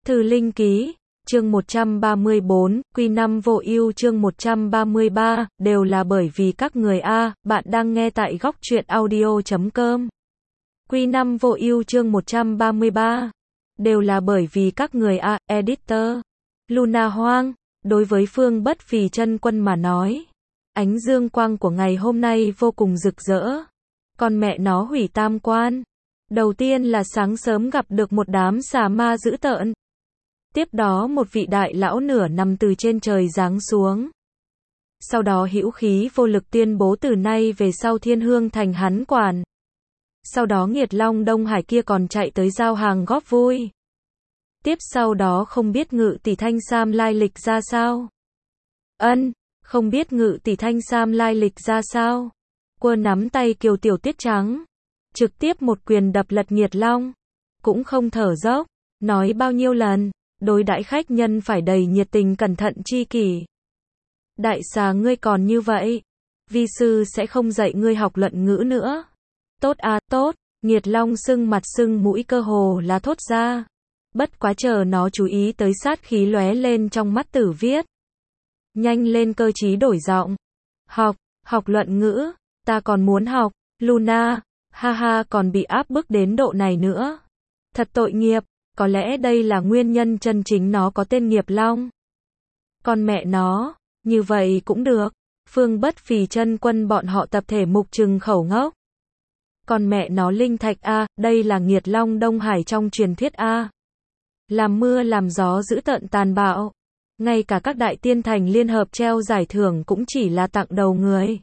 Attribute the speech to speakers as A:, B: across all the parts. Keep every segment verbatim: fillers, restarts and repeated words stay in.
A: Thư Linh Ký, chương một trăm ba mươi bốn, Quy năm vô ưu chương một trăm ba mươi ba, đều là bởi vì các người a, bạn đang nghe tại góc truyện audio chấm com. Quy năm vô ưu chương một trăm ba mươi ba, đều là bởi vì các người a, editor. Luna Hoang, đối với Phương Bất Phì Chân Quân mà nói, ánh dương quang của ngày hôm nay vô cùng rực rỡ. Con mẹ nó hủy tam quan. Đầu tiên là sáng sớm gặp được một đám xà ma dữ tợn. Tiếp đó một vị đại lão nửa nằm từ trên trời giáng xuống. Sau đó hữu khí vô lực tuyên bố từ nay về sau Thiên Hương thành hắn quản. Sau đó Nghiệt Long Đông Hải kia còn chạy tới giao hàng góp vui. Tiếp sau đó không biết Ngự Tỷ Thanh Sam lai lịch ra sao. Ân, không biết Ngự Tỷ Thanh Sam lai lịch ra sao. Quơ nắm tay Kiều Tiểu Tuyết Trắng, trực tiếp một quyền đập lật Nghiệt Long, cũng không thở dốc, nói bao nhiêu lần, đối đãi khách nhân phải đầy nhiệt tình cẩn thận chi kỷ. Đại xà ngươi còn như vậy, vi sư sẽ không dạy ngươi học luận ngữ nữa. Tốt à, tốt. Nghiệt Long sưng mặt sưng mũi cơ hồ là thốt ra. Bất quá chờ nó chú ý tới sát khí lóe lên trong mắt Tử Viết. Nhanh lên cơ trí đổi giọng. Học, học luận ngữ, ta còn muốn học. Luna, ha ha, còn bị áp bức đến độ này nữa. Thật tội nghiệp, có lẽ đây là nguyên nhân chân chính nó có tên Nghiệp Long. Con mẹ nó, như vậy cũng được. Phương Bất Phì Chân Quân bọn họ tập thể mục trừng khẩu ngốc. Con mẹ nó linh thạch a, đây là Nghiệt Long Đông Hải trong truyền thuyết a. Làm mưa làm gió dữ tợn tàn bạo. Ngay cả các đại tiên thành liên hợp treo giải thưởng cũng chỉ là tặng đầu người.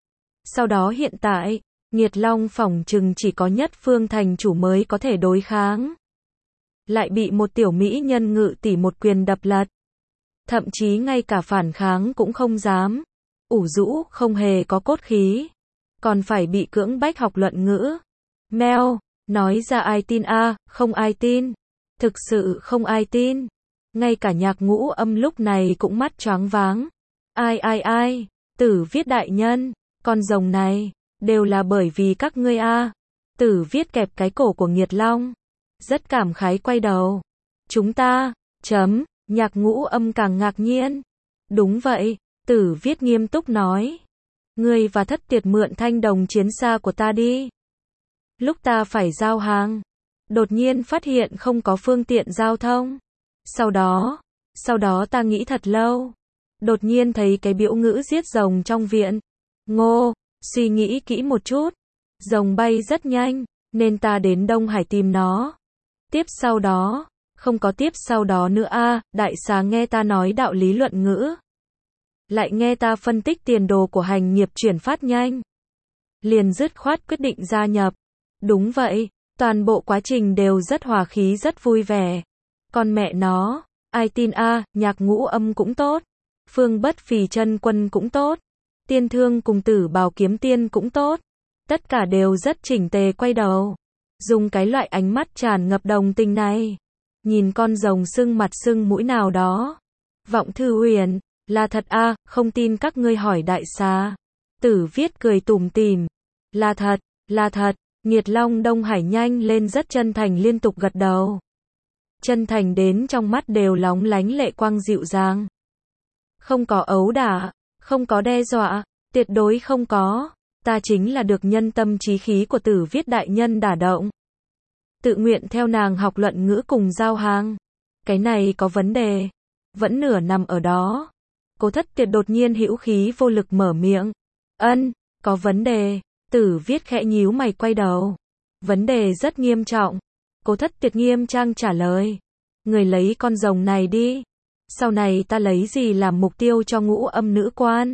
A: Sau đó hiện tại, Nghiệt Long phỏng chừng chỉ có Nhất Phương thành chủ mới có thể đối kháng. Lại bị một tiểu mỹ nhân Ngự tỷ một quyền đập lật. Thậm chí ngay cả phản kháng cũng không dám. Ủ rũ, không hề có cốt khí. Còn phải bị cưỡng bách học luận ngữ. Meo, nói ra ai tin a, không ai tin. Thực sự không ai tin. Ngay cả Nhạc Ngũ Âm lúc này cũng mắt choáng váng. Ai ai ai, Tử Viết đại nhân, con rồng này, đều là bởi vì các ngươi a. Tử Viết kẹp cái cổ của Nghiệt Long. Rất cảm khái quay đầu. Chúng ta, chấm, Nhạc Ngũ Âm càng ngạc nhiên. Đúng vậy, Tử Viết nghiêm túc nói. Ngươi và Thất Tiệt mượn thanh đồng chiến xa của ta đi. Lúc ta phải giao hàng, đột nhiên phát hiện không có phương tiện giao thông. Sau đó, sau đó ta nghĩ thật lâu. Đột nhiên thấy cái biểu ngữ giết rồng trong viện. Ngô, suy nghĩ kỹ một chút. Rồng bay rất nhanh, nên ta đến Đông Hải tìm nó. Tiếp sau đó, không có tiếp sau đó nữa a, đại xà nghe ta nói đạo lý luận ngữ. Lại nghe ta phân tích tiền đồ của hành nghiệp chuyển phát nhanh. Liền dứt khoát quyết định gia nhập. Đúng vậy, toàn bộ quá trình đều rất hòa khí rất vui vẻ. Con mẹ nó, ai tin a, Nhạc Ngũ Âm cũng tốt. Phương Bất Phì Chân Quân cũng tốt. Tiên Thương cùng Tử Bào Kiếm Tiên cũng tốt. Tất cả đều rất chỉnh tề quay đầu. Dùng cái loại ánh mắt tràn ngập đồng tình này. Nhìn con rồng sưng mặt sưng mũi nào đó. Vọng Thư Huyền, là thật a, không tin các ngươi hỏi đại xà. Tử Viết cười tủm tỉm. Là thật, là thật. Nghiệt Long Đông Hải nhanh lên rất chân thành liên tục gật đầu. Chân thành đến trong mắt đều lóng lánh lệ quang dịu dàng. Không có ấu đả, không có đe dọa, tuyệt đối không có. Ta chính là được nhân tâm trí khí của Tử Viết đại nhân đả động. Tự nguyện theo nàng học luận ngữ cùng giao hàng. Cái này có vấn đề. Vẫn nửa nằm ở đó. Cố Thất Tiệt đột nhiên hữu khí vô lực mở miệng. Ân, có vấn đề. Tử Viết khẽ nhíu mày quay đầu. Vấn đề rất nghiêm trọng. Cố Thất Tiệt nghiêm trang trả lời. Người lấy con rồng này đi. Sau này ta lấy gì làm mục tiêu cho Ngũ Âm nữ quan?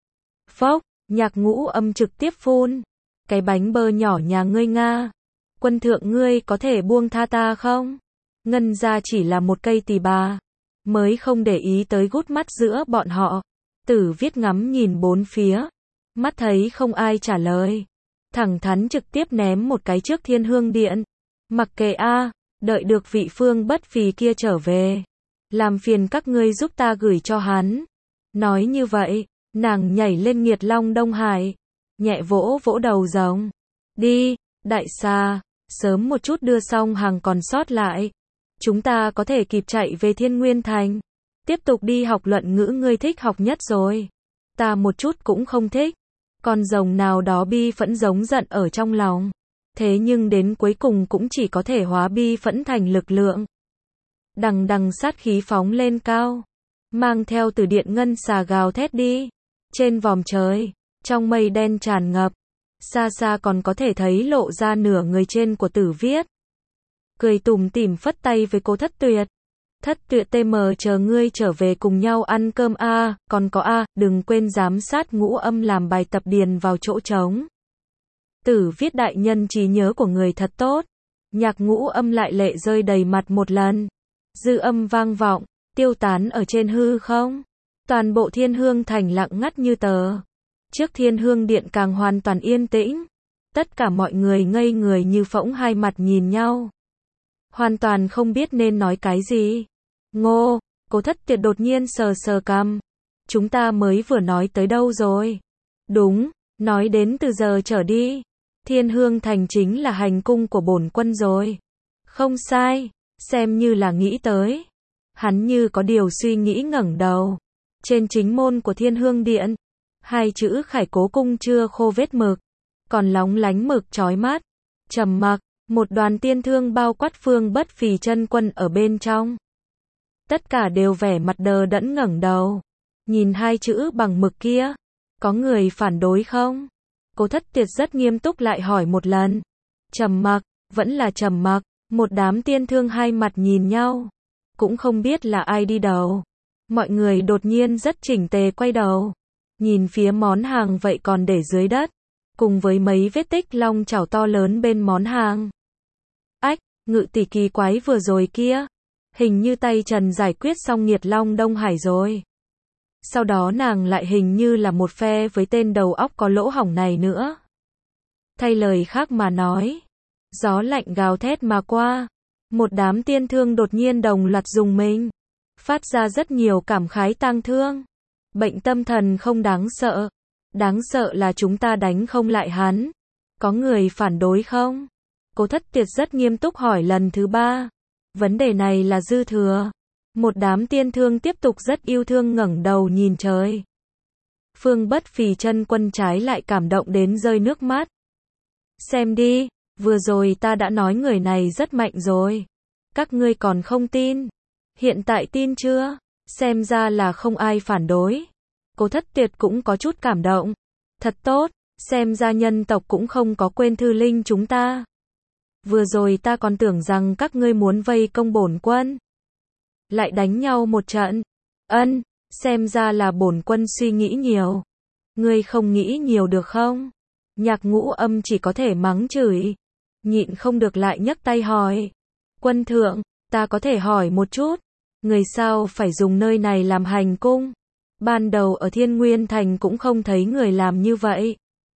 A: Phốc, Nhạc Ngũ Âm trực tiếp phun. Cái bánh bơ nhỏ nhà ngươi nga. Quân thượng ngươi có thể buông tha ta không? Ngân ra chỉ là một cây tỳ bà. Mới không để ý tới gút mắt giữa bọn họ. Tử Viết ngắm nhìn bốn phía. Mắt thấy không ai trả lời. Thẳng thắn trực tiếp ném một cái trước Thiên Hương Điện. Mặc kệ a, đợi được vị Phương Bất Phì kia trở về. Làm phiền các ngươi giúp ta gửi cho hắn. Nói như vậy, nàng nhảy lên Nghiệt Long Đông Hải. Nhẹ vỗ vỗ đầu rồng. Đi, đại xà, sớm một chút đưa xong hàng còn sót lại. chúng ta có thể kịp chạy về Thiên Nguyên Thành. Tiếp tục đi học luận ngữ ngươi thích học nhất rồi. Ta một chút cũng không thích. Con rồng nào đó bi phẫn giống giận ở trong lòng. Thế nhưng đến cuối cùng cũng chỉ có thể hóa bi phẫn thành lực lượng. Đằng đằng sát khí phóng lên cao. Mang theo từ điện ngân xà gào thét đi. Trên vòm trời, trong mây đen tràn ngập. Xa xa còn có thể thấy lộ ra nửa người trên của Tử Viết. Cười tủm tỉm phất tay với Cố Thất Tuyệt. Thất Tuyệt tê em chờ ngươi trở về cùng nhau ăn cơm a, à, còn có a, à, đừng quên giám sát Ngũ Âm làm bài tập điền vào chỗ trống. Tử Viết đại nhân trí nhớ của người thật tốt. Nhạc Ngũ Âm lại lệ rơi đầy mặt một lần. Dư âm vang vọng, tiêu tán ở trên hư không. Toàn bộ Thiên Hương Thành lặng ngắt như tờ. Trước Thiên Hương Điện càng hoàn toàn yên tĩnh. Tất cả mọi người ngây người như phỗng, hai mặt nhìn nhau. Hoàn toàn không biết nên nói cái gì. Ngô, Cố Thất Tuyệt đột nhiên sờ sờ cằm. Chúng ta mới vừa nói tới đâu rồi? Đúng, nói đến từ giờ trở đi. Thiên Hương Thành chính là hành cung của bổn quân rồi. Không sai, xem như là nghĩ tới. Hắn như có điều suy nghĩ ngẩng đầu. Trên chính môn của Thiên Hương Điện, hai chữ Khải Cố Cung chưa khô vết mực, còn lóng lánh mực chói mắt. Trầm mặc, một đoàn tiên thương bao quát Phương Bất Phì chân quân ở bên trong. Tất cả đều vẻ mặt đờ đẫn ngẩng đầu. Nhìn hai chữ bằng mực kia. Có người phản đối không? Cố Thất Tuyệt rất nghiêm túc lại hỏi một lần. Trầm mặc, vẫn là trầm mặc. Một đám tiên thương hai mặt nhìn nhau. Cũng không biết là ai đi đầu. Mọi người đột nhiên rất chỉnh tề quay đầu. Nhìn phía món hàng vậy còn để dưới đất. Cùng với mấy vết tích long chảo to lớn bên món hàng. Ách, Ngự tỷ kỳ quái vừa rồi kia. Hình như tay Trần giải quyết xong nghiệt long Đông Hải rồi. Sau đó nàng lại hình như là một phe với tên đầu óc có lỗ hổng này nữa. Thay lời khác mà nói. Gió lạnh gào thét mà qua. Một đám tiên thương đột nhiên đồng loạt dùng mình. Phát ra rất nhiều cảm khái tang thương. Bệnh tâm thần không đáng sợ. Đáng sợ là chúng ta đánh không lại hắn. Có người phản đối không? Cố Thất Tuyệt rất nghiêm túc hỏi lần thứ ba. Vấn đề này là dư thừa. Một đám tiên thương tiếp tục rất yêu thương ngẩng đầu nhìn trời. Phương Bất Phì chân quân trái lại cảm động đến rơi nước mắt. Xem đi, vừa rồi ta đã nói người này rất mạnh rồi. Các ngươi còn không tin. Hiện tại tin chưa? Xem ra là không ai phản đối. Cố Thất Tuyệt cũng có chút cảm động. Thật tốt, xem ra nhân tộc cũng không có quên Thư Linh chúng ta. Vừa rồi ta còn tưởng rằng các ngươi muốn vây công bổn quân. Lại đánh nhau một trận. Ân, xem ra là bổn quân suy nghĩ nhiều. Ngươi không nghĩ nhiều được không? Nhạc Ngũ Âm chỉ có thể mắng chửi. Nhịn không được lại nhấc tay hỏi. Quân thượng, ta có thể hỏi một chút. Người sao phải dùng nơi này làm hành cung? Ban đầu ở Thiên Nguyên Thành cũng không thấy người làm như vậy.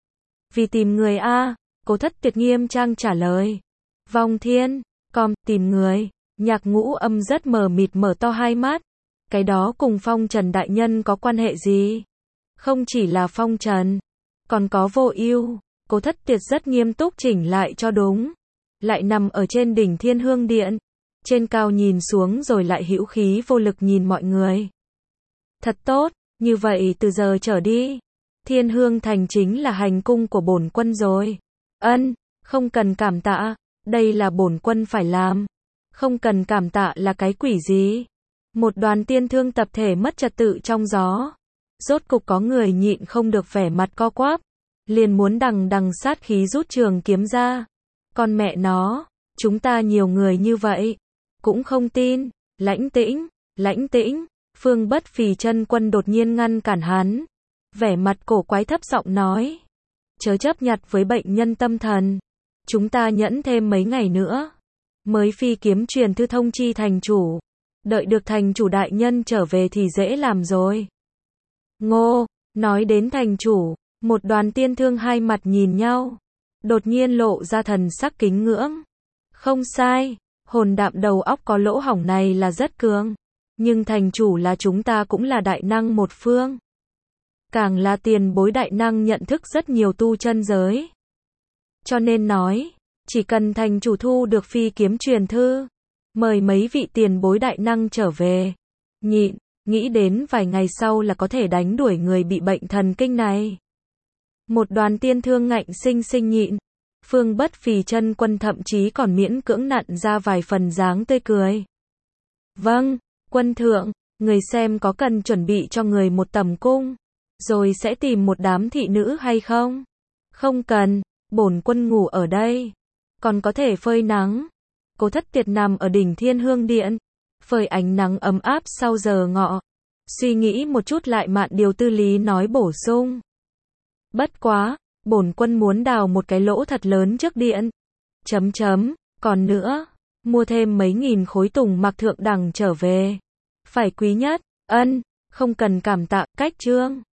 A: Vì tìm người a, Cố Thất Tuyệt nghiêm trang trả lời. Vong Thiên, com, tìm người. Nhạc Ngũ Âm rất mờ mịt mở to hai mắt. Cái đó cùng Phong Trần đại nhân có quan hệ gì? Không chỉ là Phong Trần, còn có Vô Ưu. Cố Thất Tuyệt rất nghiêm túc chỉnh lại cho đúng. Lại nằm ở trên đỉnh Thiên Hương Điện. Trên cao nhìn xuống rồi lại hữu khí vô lực nhìn mọi người. Thật tốt, như vậy từ giờ trở đi, Thiên Hương Thành chính là hành cung của bổn quân rồi. Ân, không cần cảm tạ, đây là bổn quân phải làm. Không cần cảm tạ là cái quỷ gì? Một đoàn tiên thương tập thể mất trật tự trong gió. Rốt cục có người nhịn không được vẻ mặt co quắp. Liền muốn đằng đằng sát khí rút trường kiếm ra. Con mẹ nó, chúng ta nhiều người như vậy. Cũng không tin. Lãnh tĩnh, lãnh tĩnh. Phương Bất Phì chân quân đột nhiên ngăn cản hắn. Vẻ mặt cổ quái thấp giọng nói. Chớ chấp nhặt với bệnh nhân tâm thần. Chúng ta nhẫn thêm mấy ngày nữa. Mới phi kiếm truyền thư thông chi thành chủ. Đợi được thành chủ đại nhân trở về thì dễ làm rồi. Ngô, nói đến thành chủ, một đoàn tiên thương hai mặt nhìn nhau. Đột nhiên lộ ra thần sắc kính ngưỡng. Không sai, hồn đạm đầu óc có lỗ hổng này là rất cường. Nhưng thành chủ là chúng ta cũng là đại năng một phương. Càng là tiền bối đại năng nhận thức rất nhiều tu chân giới. Cho nên nói, chỉ cần thành chủ thu được phi kiếm truyền thư, Mời mấy vị tiền bối đại năng trở về. Nhịn, nghĩ đến vài ngày sau là có thể đánh đuổi người bị bệnh thần kinh này. Một đoàn tiên thương ngạnh sinh sinh nhịn. Phương Bất Phì chân quân thậm chí còn miễn cưỡng nặn ra vài phần dáng tươi cười. Vâng, quân thượng, người xem có cần chuẩn bị cho người một tầm cung, rồi sẽ tìm một đám thị nữ hay không? Không cần, bổn quân ngủ ở đây, còn có thể phơi nắng. Cố Thất Tiệt nằm ở đỉnh Thiên Hương Điện, phơi ánh nắng ấm áp sau giờ ngọ. Suy nghĩ một chút lại Mạn Điều Tư Lý nói bổ sung. Bất quá, bổn quân muốn đào một cái lỗ thật lớn trước điện. Chấm chấm, còn nữa, mua thêm mấy nghìn khối tùng mặc thượng đẳng trở về. Phải quý nhất, ân, không cần cảm tạ, cách trương.